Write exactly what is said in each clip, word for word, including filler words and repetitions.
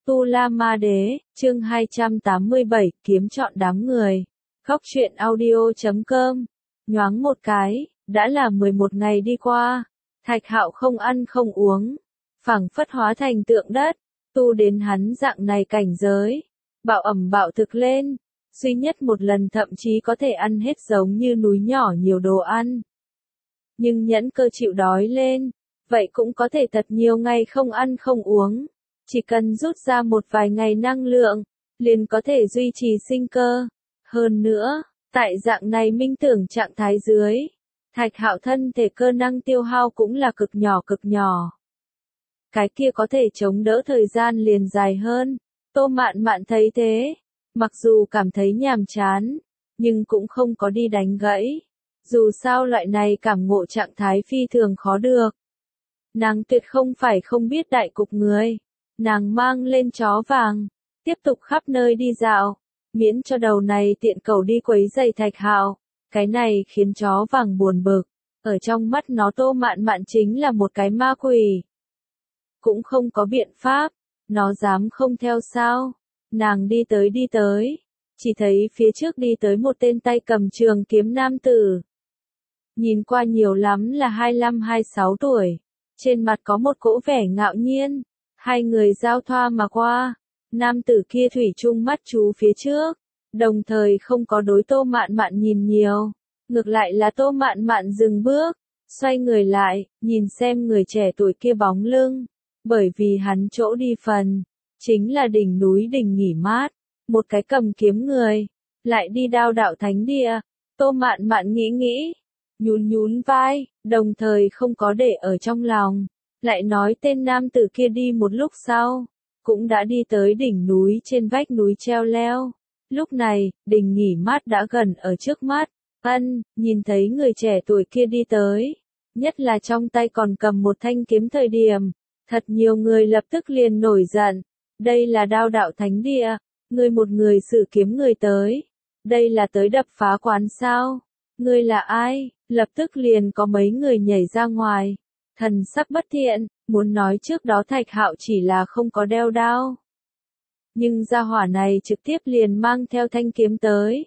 Tu La Ma Đế, chương hai trăm tám mươi bảy, kiếm chọn đám người. Góc truyện audio chấm com. Nhoáng một cái, đã là mười một ngày đi qua. Thạch Hạo không ăn không uống, phảng phất hóa thành tượng đất, tu đến hắn dạng này cảnh giới, bạo ẩm bạo thực lên, duy nhất một lần thậm chí có thể ăn hết giống như núi nhỏ nhiều đồ ăn. Nhưng nhẫn cơ chịu đói lên, vậy cũng có thể thật nhiều ngày không ăn không uống. Chỉ cần rút ra một vài ngày năng lượng, liền có thể duy trì sinh cơ. Hơn nữa, tại dạng này minh tưởng trạng thái dưới, Thạch Hạo thân thể cơ năng tiêu hao cũng là cực nhỏ cực nhỏ. Cái kia có thể chống đỡ thời gian liền dài hơn. Tô Mạn Mạn thấy thế, mặc dù cảm thấy nhàm chán, nhưng cũng không có đi đánh gãy. Dù sao loại này cảm ngộ trạng thái phi thường khó được. Nàng tuyệt không phải không biết đại cục người. Nàng mang lên chó vàng, tiếp tục khắp nơi đi dạo, miễn cho đầu này tiện cầu đi quấy giày Thạch Hạo. Cái này khiến chó vàng buồn bực, ở trong mắt nó Tô Mạn Mạn chính là một cái ma quỷ. Cũng không có biện pháp, nó dám không theo sao. Nàng đi tới đi tới, chỉ thấy phía trước đi tới một tên tay cầm trường kiếm nam tử. Nhìn qua nhiều lắm là hai mươi lăm hai mươi sáu tuổi, trên mặt có một cỗ vẻ ngạo nhiên. Hai người giao thoa mà qua, nam tử kia thủy chung mắt chú phía trước, đồng thời không có đối Tô Mạn Mạn nhìn nhiều, ngược lại là Tô Mạn Mạn dừng bước, xoay người lại, nhìn xem người trẻ tuổi kia bóng lưng, bởi vì hắn chỗ đi phần, chính là đỉnh núi đỉnh nghỉ mát, một cái cầm kiếm người, lại đi đao đạo thánh địa. Tô Mạn Mạn nghĩ nghĩ, nhún nhún vai, đồng thời không có để ở trong lòng. Lại nói tên nam tử kia đi một lúc sau, cũng đã đi tới đỉnh núi trên vách núi treo leo. Lúc này, đỉnh nghỉ mát đã gần ở trước mắt. Ân, nhìn thấy người trẻ tuổi kia đi tới, nhất là trong tay còn cầm một thanh kiếm thời điểm, thật nhiều người lập tức liền nổi giận. Đây là đao đạo thánh địa, ngươi một người sử kiếm người tới. Đây là tới đập phá quán sao? Ngươi là ai? Lập tức liền có mấy người nhảy ra ngoài. Thần sắc bất thiện, muốn nói trước đó Thạch Hạo chỉ là không có đeo đao. Nhưng gia hỏa này trực tiếp liền mang theo thanh kiếm tới.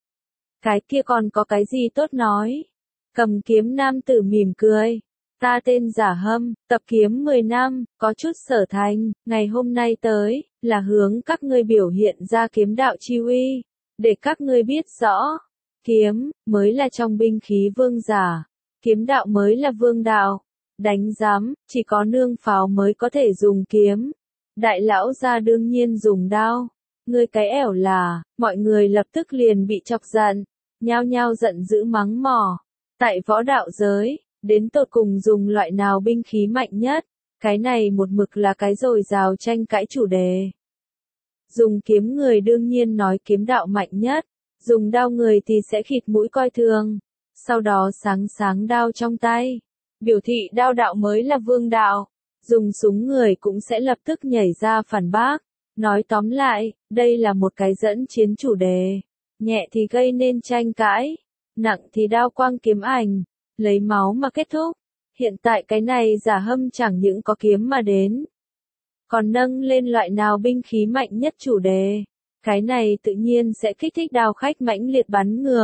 Cái kia còn có cái gì tốt nói? Cầm kiếm nam tử mỉm cười. Ta tên Giả Hâm, tập kiếm mười năm, có chút sở thành, ngày hôm nay tới, là hướng các ngươi biểu hiện ra kiếm đạo chi uy, để các ngươi biết rõ, kiếm, mới là trong binh khí vương giả, kiếm đạo mới là vương đạo. Đánh giám, chỉ có nương pháo mới có thể dùng kiếm. Đại lão gia đương nhiên dùng đao. Ngươi cái ẻo là, mọi người lập tức liền bị chọc giận, nhao nhao giận dữ mắng mỏ. Tại võ đạo giới, đến tột cùng dùng loại nào binh khí mạnh nhất, cái này một mực là cái dồi dào tranh cãi chủ đề. Dùng kiếm người đương nhiên nói kiếm đạo mạnh nhất, dùng đao người thì sẽ khịt mũi coi thường. Sau đó sáng sáng đao trong tay, biểu thị đao đạo mới là vương đạo, dùng súng người cũng sẽ lập tức nhảy ra phản bác. Nói tóm lại, đây là một cái dẫn chiến chủ đề, nhẹ thì gây nên tranh cãi, nặng thì đao quang kiếm ảnh, lấy máu mà kết thúc. Hiện tại cái này Giả Hâm chẳng những có kiếm mà đến, còn nâng lên loại nào binh khí mạnh nhất chủ đề, cái này tự nhiên sẽ kích thích đao khách mãnh liệt bắn ngược.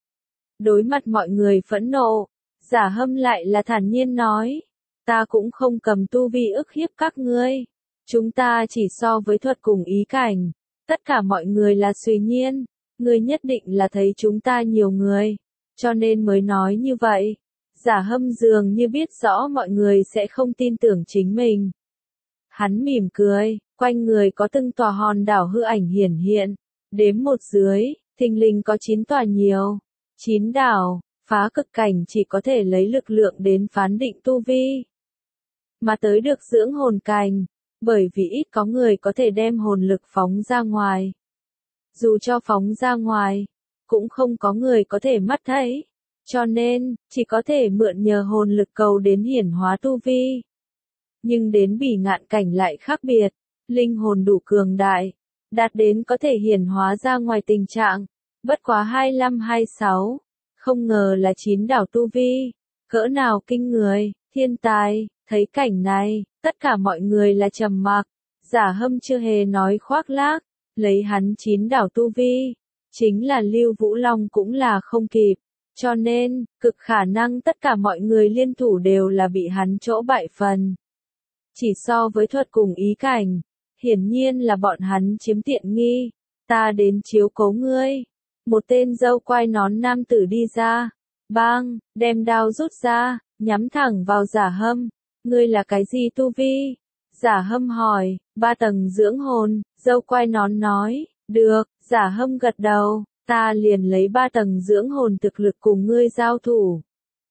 Đối mặt mọi người phẫn nộ, Giả Hâm lại là thản nhiên nói, ta cũng không cầm tu vi ức hiếp các ngươi, chúng ta chỉ so với thuật cùng ý cảnh, tất cả mọi người là suy nhiên, ngươi nhất định là thấy chúng ta nhiều người, cho nên mới nói như vậy. Giả Hâm dường như biết rõ mọi người sẽ không tin tưởng chính mình. Hắn mỉm cười, quanh người có từng tòa hòn đảo hư ảnh hiển hiện, đếm một dưới, thình lình có chín tòa nhiều, chín đảo. Phá cực cảnh chỉ có thể lấy lực lượng đến phán định tu vi, mà tới được dưỡng hồn cảnh, bởi vì ít có người có thể đem hồn lực phóng ra ngoài. Dù cho phóng ra ngoài, cũng không có người có thể mắt thấy, cho nên, chỉ có thể mượn nhờ hồn lực cầu đến hiển hóa tu vi. Nhưng đến bỉ ngạn cảnh lại khác biệt, linh hồn đủ cường đại, đạt đến có thể hiển hóa ra ngoài tình trạng, bất quá hai mươi lăm hai mươi sáu. Không ngờ là chín đảo tu vi, cỡ nào kinh người, thiên tài. Thấy cảnh này, tất cả mọi người là trầm mặc. Giả Hâm chưa hề nói khoác lác, lấy hắn chín đảo tu vi, chính là Lưu Vũ Long cũng là không kịp, cho nên, cực khả năng tất cả mọi người liên thủ đều là bị hắn chỗ bại phần. Chỉ so với thuật cùng ý cảnh, hiển nhiên là bọn hắn chiếm tiện nghi, ta đến chiếu cố ngươi. Một tên dâu quai nón nam tử đi ra, bang, đem đao rút ra, nhắm thẳng vào Giả Hâm. Ngươi là cái gì tu vi? Giả Hâm hỏi, ba tầng dưỡng hồn, dâu quai nón nói, được, Giả Hâm gật đầu, ta liền lấy ba tầng dưỡng hồn thực lực cùng ngươi giao thủ.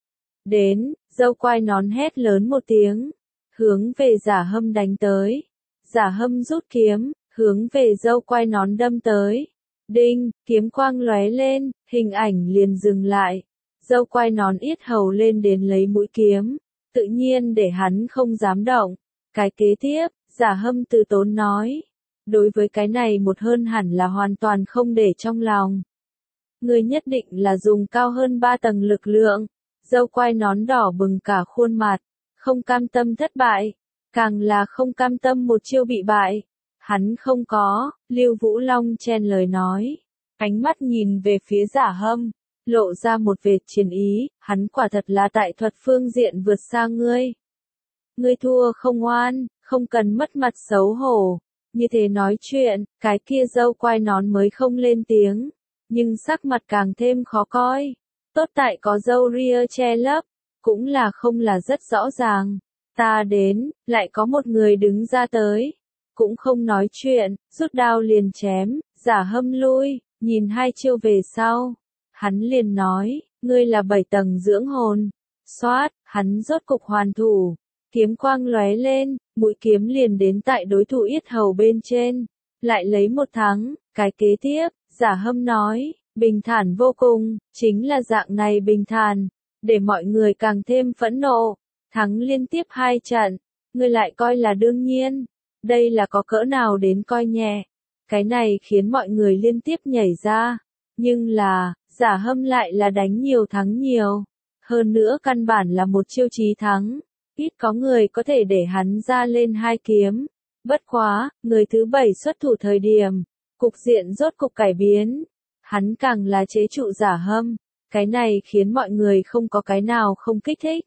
Đến, dâu quai nón hét lớn một tiếng, hướng về Giả Hâm đánh tới. Giả Hâm rút kiếm, hướng về dâu quai nón đâm tới. Đinh, kiếm quang lóe lên, hình ảnh liền dừng lại. Dâu quai nón yết hầu lên đến lấy mũi kiếm, tự nhiên để hắn không dám động. Cái kế tiếp, Giả Hâm từ tốn nói. Đối với cái này một hơn hẳn là hoàn toàn không để trong lòng. Ngươi nhất định là dùng cao hơn ba tầng lực lượng. Dâu quai nón đỏ bừng cả khuôn mặt, không cam tâm thất bại, càng là không cam tâm một chiêu bị bại. Hắn không có, Lưu Vũ Long chen lời nói, ánh mắt nhìn về phía Giả Hâm, lộ ra một vệt chiến ý, hắn quả thật là tại thuật phương diện vượt xa ngươi. Ngươi thua không oan, không cần mất mặt xấu hổ. Như thế nói chuyện, cái kia dâu quai nón mới không lên tiếng, nhưng sắc mặt càng thêm khó coi. Tốt tại có râu ria che lấp, cũng là không là rất rõ ràng. Ta đến, lại có một người đứng ra tới, cũng không nói chuyện, rút đao liền chém. Giả Hâm lui, nhìn hai chiêu về sau, hắn liền nói, ngươi là bảy tầng dưỡng hồn. Xoát, hắn rốt cục hoàn thủ, kiếm quang lóe lên, mũi kiếm liền đến tại đối thủ yết hầu bên trên, lại lấy một thắng. Cái kế tiếp, Giả Hâm nói, bình thản vô cùng, chính là dạng này bình thản, để mọi người càng thêm phẫn nộ. Thắng liên tiếp hai trận, ngươi lại coi là đương nhiên, đây là có cỡ nào đến coi nhẹ. Cái này khiến mọi người liên tiếp nhảy ra, nhưng là, Giả Hâm lại là đánh nhiều thắng nhiều, hơn nữa căn bản là một chiêu chí thắng, ít có người có thể để hắn ra lên hai kiếm. Bất quá, người thứ bảy xuất thủ thời điểm, cục diện rốt cục cải biến, hắn càng là chế trụ Giả Hâm, cái này khiến mọi người không có cái nào không kích thích.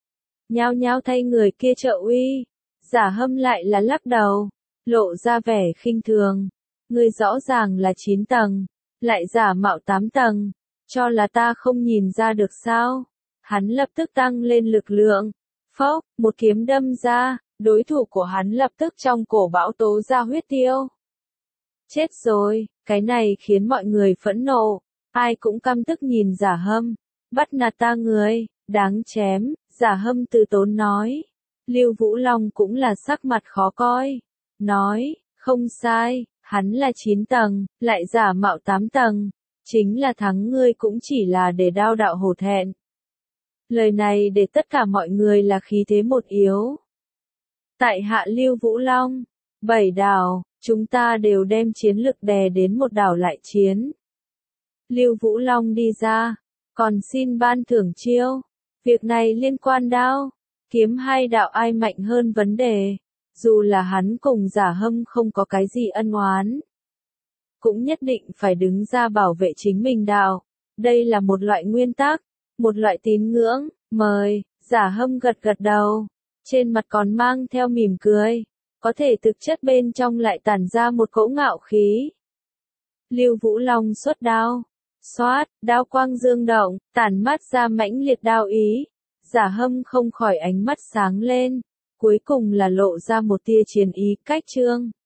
Nhao nhao thay người kia trợ uy. Giả Hâm lại là lắc đầu, lộ ra vẻ khinh thường. Ngươi rõ ràng là chín tầng, lại giả mạo tám tầng, cho là ta không nhìn ra được sao? Hắn lập tức tăng lên lực lượng, phốc, một kiếm đâm ra, đối thủ của hắn lập tức trong cổ bão tố ra huyết tiêu. Chết rồi, cái này khiến mọi người phẫn nộ, ai cũng căm tức nhìn Giả Hâm, bắt nạt ta người, đáng chém. Giả Hâm từ tốn nói. Lưu Vũ Long cũng là sắc mặt khó coi, nói, không sai, hắn là chín tầng, lại giả mạo tám tầng, chính là thắng ngươi cũng chỉ là để đao đạo hổ thẹn. Lời này để tất cả mọi người là khí thế một yếu. Tại hạ Lưu Vũ Long, bảy đảo, chúng ta đều đem chiến lực đè đến một đảo lại chiến. Lưu Vũ Long đi ra, còn xin ban thưởng chiêu. Việc này liên quan đao, kiếm hai đạo ai mạnh hơn vấn đề, dù là hắn cùng Giả Hâm không có cái gì ân oán, cũng nhất định phải đứng ra bảo vệ chính mình đạo. Đây là một loại nguyên tắc, một loại tín ngưỡng. Mời. Giả Hâm gật gật đầu, trên mặt còn mang theo mỉm cười, có thể thực chất bên trong lại tản ra một cỗ ngạo khí. Lưu Vũ Long xuất đao, xoát, đao quang dương động, tản mát ra mãnh liệt đao ý. Giả Hâm không khỏi ánh mắt sáng lên, cuối cùng là lộ ra một tia chiến ý cách trương.